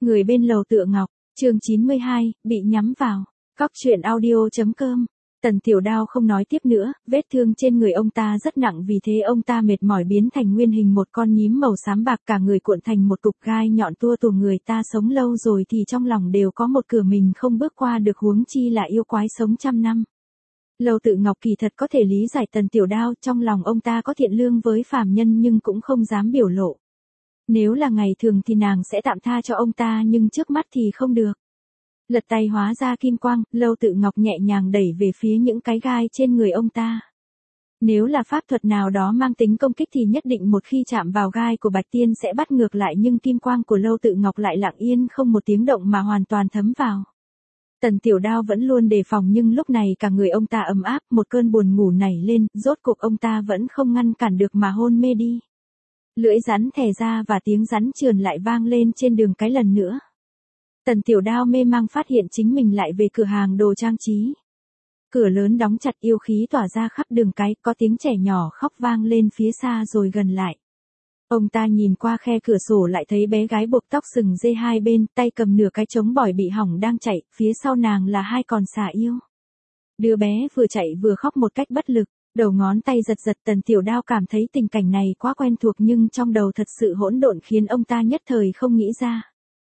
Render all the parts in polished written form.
Người bên lầu tựa ngọc, chương 92, bị nhắm vào. Cóc truyện audio.com. Tần Tiểu Đao không nói tiếp nữa, vết thương trên người ông ta rất nặng vì thế ông ta mệt mỏi biến thành nguyên hình một con nhím màu xám bạc, cả người cuộn thành một cục gai nhọn tua tủa. Người ta sống lâu rồi thì trong lòng đều có một cửa mình không bước qua được, huống chi là yêu quái sống trăm năm. Lầu Tự Ngọc kỳ thật có thể lý giải Tần Tiểu Đao, trong lòng ông ta có thiện lương với phàm nhân nhưng cũng không dám biểu lộ. Nếu là ngày thường thì nàng sẽ tạm tha cho ông ta, nhưng trước mắt thì không được. Lật tay hóa ra kim quang, Lầu Tự Ngọc nhẹ nhàng đẩy về phía những cái gai trên người ông ta. Nếu là pháp thuật nào đó mang tính công kích thì nhất định một khi chạm vào gai của Bạch Tiên sẽ bắt ngược lại, nhưng kim quang của Lầu Tự Ngọc lại lặng yên không một tiếng động mà hoàn toàn thấm vào. Tần Tiểu Đao vẫn luôn đề phòng nhưng lúc này cả người ông ta ấm áp, một cơn buồn ngủ nảy lên, rốt cuộc ông ta vẫn không ngăn cản được mà hôn mê đi. Lưỡi rắn thè ra và tiếng rắn trườn lại vang lên trên đường cái lần nữa. Tần Tiểu Đao mê mang phát hiện chính mình lại về cửa hàng đồ trang trí. Cửa lớn đóng chặt, yêu khí tỏa ra khắp đường cái, có tiếng trẻ nhỏ khóc vang lên phía xa rồi gần lại. Ông ta nhìn qua khe cửa sổ lại thấy bé gái buộc tóc sừng dê hai bên, tay cầm nửa cái trống bỏi bị hỏng đang chạy, phía sau nàng là hai con xà yêu. Đứa bé vừa chạy vừa khóc một cách bất lực, đầu ngón tay giật giật. Tần Tiểu Đao cảm thấy tình cảnh này quá quen thuộc nhưng trong đầu thật sự hỗn độn khiến ông ta nhất thời không nghĩ ra.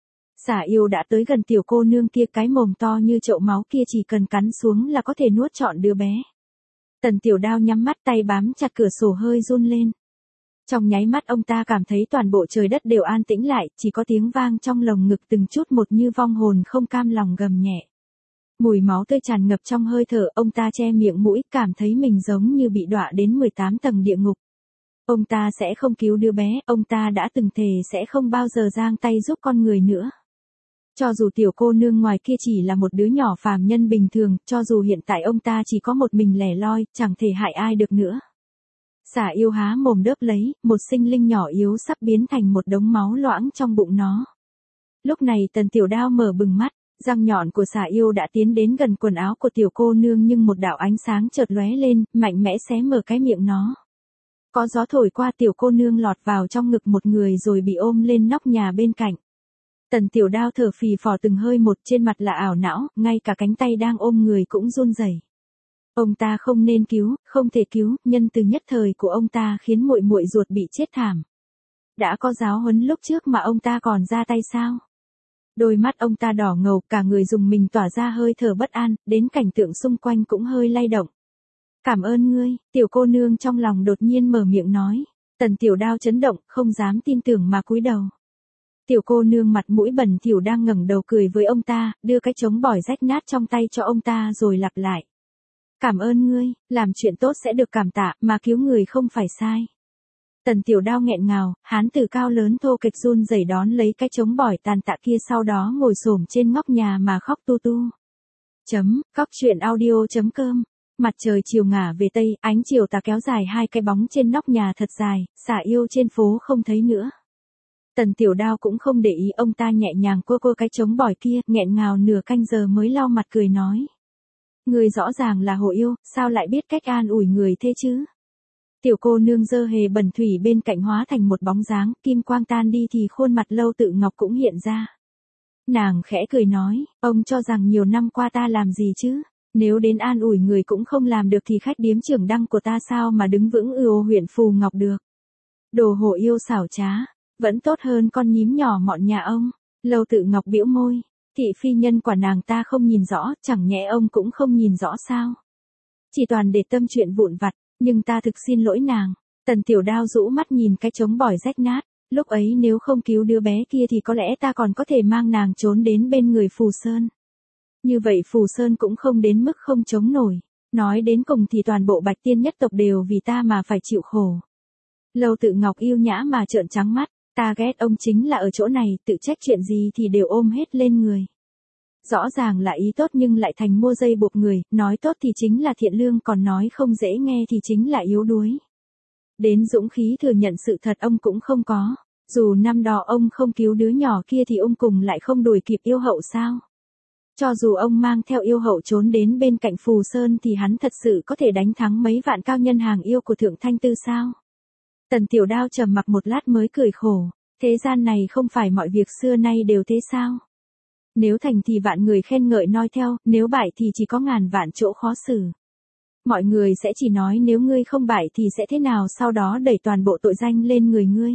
Xà yêu đã tới gần tiểu cô nương kia, cái mồm to như chậu máu kia chỉ cần cắn xuống là có thể nuốt trọn đứa bé. Tần Tiểu Đao nhắm mắt, tay bám chặt cửa sổ hơi run lên. Trong nháy mắt ông ta cảm thấy toàn bộ trời đất đều an tĩnh lại, chỉ có tiếng vang trong lồng ngực từng chút một như vong hồn không cam lòng gầm nhẹ. Mùi máu tươi tràn ngập trong hơi thở, ông ta che miệng mũi, cảm thấy mình giống như bị đọa đến 18 tầng địa ngục. Ông ta sẽ không cứu đứa bé, ông ta đã từng thề sẽ không bao giờ giang tay giúp con người nữa. Cho dù tiểu cô nương ngoài kia chỉ là một đứa nhỏ phàm nhân bình thường, cho dù hiện tại ông ta chỉ có một mình lẻ loi, chẳng thể hại ai được nữa. Xà yêu há mồm đớp lấy, một sinh linh nhỏ yếu sắp biến thành một đống máu loãng trong bụng nó. Lúc này Tần Tiểu Đao mở bừng mắt, răng nhọn của xà yêu đã tiến đến gần quần áo của tiểu cô nương nhưng một đạo ánh sáng chợt lóe lên, mạnh mẽ xé mở cái miệng nó. Có gió thổi qua, tiểu cô nương lọt vào trong ngực một người rồi bị ôm lên nóc nhà bên cạnh. Tần Tiểu Đao thở phì phò từng hơi một, trên mặt là ảo não, ngay cả cánh tay đang ôm người cũng run rẩy. Ông ta không nên cứu, không thể cứu, nhân từ nhất thời của ông ta khiến muội muội ruột bị chết thảm. Đã có giáo huấn lúc trước mà ông ta còn ra tay sao? Đôi mắt ông ta đỏ ngầu, cả người dùng mình tỏa ra hơi thở bất an, đến cảnh tượng xung quanh cũng hơi lay động. Cảm ơn ngươi, tiểu cô nương trong lòng đột nhiên mở miệng nói. Tần Tiểu Đao chấn động, không dám tin tưởng mà cúi đầu. Tiểu cô nương mặt mũi bẩn thỉu đang ngẩng đầu cười với ông ta, đưa cái trống bỏi rách nát trong tay cho ông ta rồi lặp lại. Cảm ơn ngươi, làm chuyện tốt sẽ được cảm tạ, mà cứu người không phải sai. Tần Tiểu Đao nghẹn ngào, hán tử cao lớn thô kệch run rẩy đón lấy cái trống bỏi tàn tạ kia, sau đó ngồi xổm trên ngóc nhà mà khóc tu tu. Cóc truyện audio.com. Mặt trời chiều ngả về tây, ánh chiều tà kéo dài hai cái bóng trên nóc nhà thật dài, xà yêu trên phố không thấy nữa. Tần Tiểu Đao cũng không để ý, ông ta nhẹ nhàng cua cái trống bỏi kia, nghẹn ngào nửa canh giờ mới lau mặt cười nói. Người rõ ràng là hồ yêu, sao lại biết cách an ủi người thế chứ? Tiểu cô nương dơ hề bẩn thủy bên cạnh hóa thành một bóng dáng, kim quang tan đi thì khuôn mặt Lầu Tự Ngọc cũng hiện ra. Nàng khẽ cười nói, ông cho rằng nhiều năm qua ta làm gì chứ? Nếu đến an ủi người cũng không làm được thì khách điếm trưởng đăng của ta sao mà đứng vững ở huyện Phù Ngọc được? Đồ hồ yêu xảo trá, vẫn tốt hơn con nhím nhỏ mọn nhà ông. Lầu Tự Ngọc bĩu môi, thị phi nhân quả nàng ta không nhìn rõ, chẳng nhẽ ông cũng không nhìn rõ sao? Chỉ toàn để tâm chuyện vụn vặt, nhưng ta thực xin lỗi nàng. Tần Tiểu Đao rũ mắt nhìn cái trống bỏi rách nát, lúc ấy nếu không cứu đứa bé kia thì có lẽ ta còn có thể mang nàng trốn đến bên người Phù Sơn. Như vậy Phù Sơn cũng không đến mức không chống nổi. Nói đến cùng thì toàn bộ Bạch Tiên nhất tộc đều vì ta mà phải chịu khổ. Lầu Tự Ngọc yêu nhã mà trợn trắng mắt, ta ghét ông chính là ở chỗ này, tự trách chuyện gì thì đều ôm hết lên người. Rõ ràng là ý tốt nhưng lại thành mua dây buộc người, nói tốt thì chính là thiện lương, còn nói không dễ nghe thì chính là yếu đuối. Đến dũng khí thừa nhận sự thật ông cũng không có, dù năm đó ông không cứu đứa nhỏ kia thì ông cùng lại không đuổi kịp yêu hậu sao? Cho dù ông mang theo yêu hậu trốn đến bên cạnh Phù Sơn thì hắn thật sự có thể đánh thắng mấy vạn cao nhân hàng yêu của Thượng Thanh Tư sao? Tần Tiểu Đao trầm mặc một lát mới cười khổ. Thế gian này không phải mọi việc xưa nay đều thế sao? Nếu thành thì vạn người khen ngợi noi theo, nếu bại thì chỉ có ngàn vạn chỗ khó xử. Mọi người sẽ chỉ nói nếu ngươi không bại thì sẽ thế nào, sau đó đẩy toàn bộ tội danh lên người ngươi.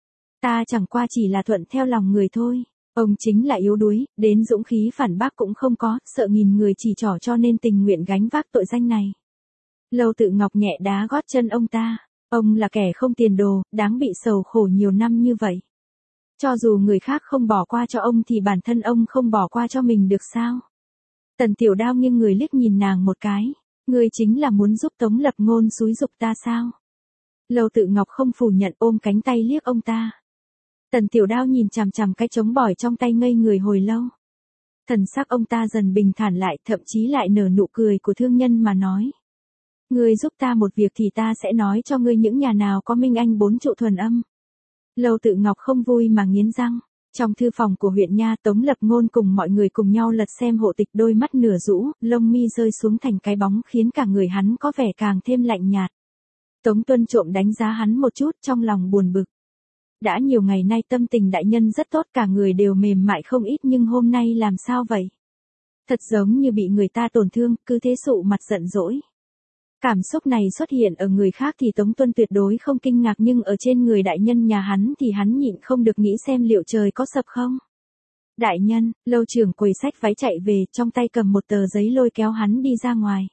Ta chẳng qua chỉ là thuận theo lòng người thôi. Ông chính là yếu đuối, đến dũng khí phản bác cũng không có, sợ nghìn người chỉ trỏ cho nên tình nguyện gánh vác tội danh này. Lâu Tự Ngọc nhẹ đá gót chân ông ta. Ông là kẻ không tiền đồ, đáng bị sầu khổ nhiều năm như vậy. Cho dù người khác không bỏ qua cho ông thì bản thân ông không bỏ qua cho mình được sao? Tần Tiểu Đao nghiêng người liếc nhìn nàng một cái. Ngươi chính là muốn giúp Tống Lập Ngôn xúi giục ta sao? Lâu Tự Ngọc không phủ nhận, ôm cánh tay liếc ông ta. Tần Tiểu Đao nhìn chằm chằm cái trống bỏi trong tay ngây người hồi lâu. Thần sắc ông ta dần bình thản lại, thậm chí lại nở nụ cười của thương nhân mà nói. Ngươi giúp ta một việc thì ta sẽ nói cho ngươi những nhà nào có minh anh 4 trụ thuần âm. Lâu Tự Ngọc không vui mà nghiến răng. Trong thư phòng của huyện nha, Tống Lập Ngôn cùng mọi người cùng nhau lật xem hộ tịch, đôi mắt nửa rũ, lông mi rơi xuống thành cái bóng khiến cả người hắn có vẻ càng thêm lạnh nhạt. Tống Tuân trộm đánh giá hắn một chút, trong lòng buồn bực. Đã nhiều ngày nay tâm tình đại nhân rất tốt, cả người đều mềm mại không ít, nhưng hôm nay làm sao vậy? Thật giống như bị người ta tổn thương, cứ thế sụ mặt giận dỗi. Cảm xúc này xuất hiện ở người khác thì Tống Tuân tuyệt đối không kinh ngạc, nhưng ở trên người đại nhân nhà hắn thì hắn nhịn không được nghĩ xem liệu trời có sập không. Đại nhân, Lâu trưởng quầy xách váy chạy về, trong tay cầm một tờ giấy lôi kéo hắn đi ra ngoài.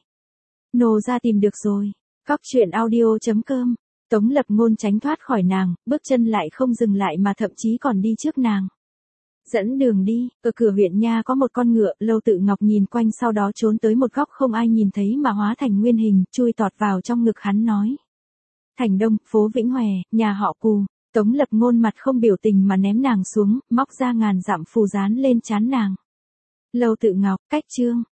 Nô ra tìm được rồi. Cóc truyện audio.com. Tống Lập Ngôn tránh thoát khỏi nàng, bước chân lại không dừng lại mà thậm chí còn đi trước nàng. Dẫn đường đi, ở cửa huyện nha có một con ngựa, Lâu Tự Ngọc nhìn quanh sau đó trốn tới một góc không ai nhìn thấy mà hóa thành nguyên hình, chui tọt vào trong ngực hắn nói. Thành Đông, phố Vĩnh Hòe, nhà họ Cù. Tống Lập Ngôn mặt không biểu tình mà ném nàng xuống, móc ra ngàn dặm phù dán lên trán nàng. Lâu Tự Ngọc, cách chương.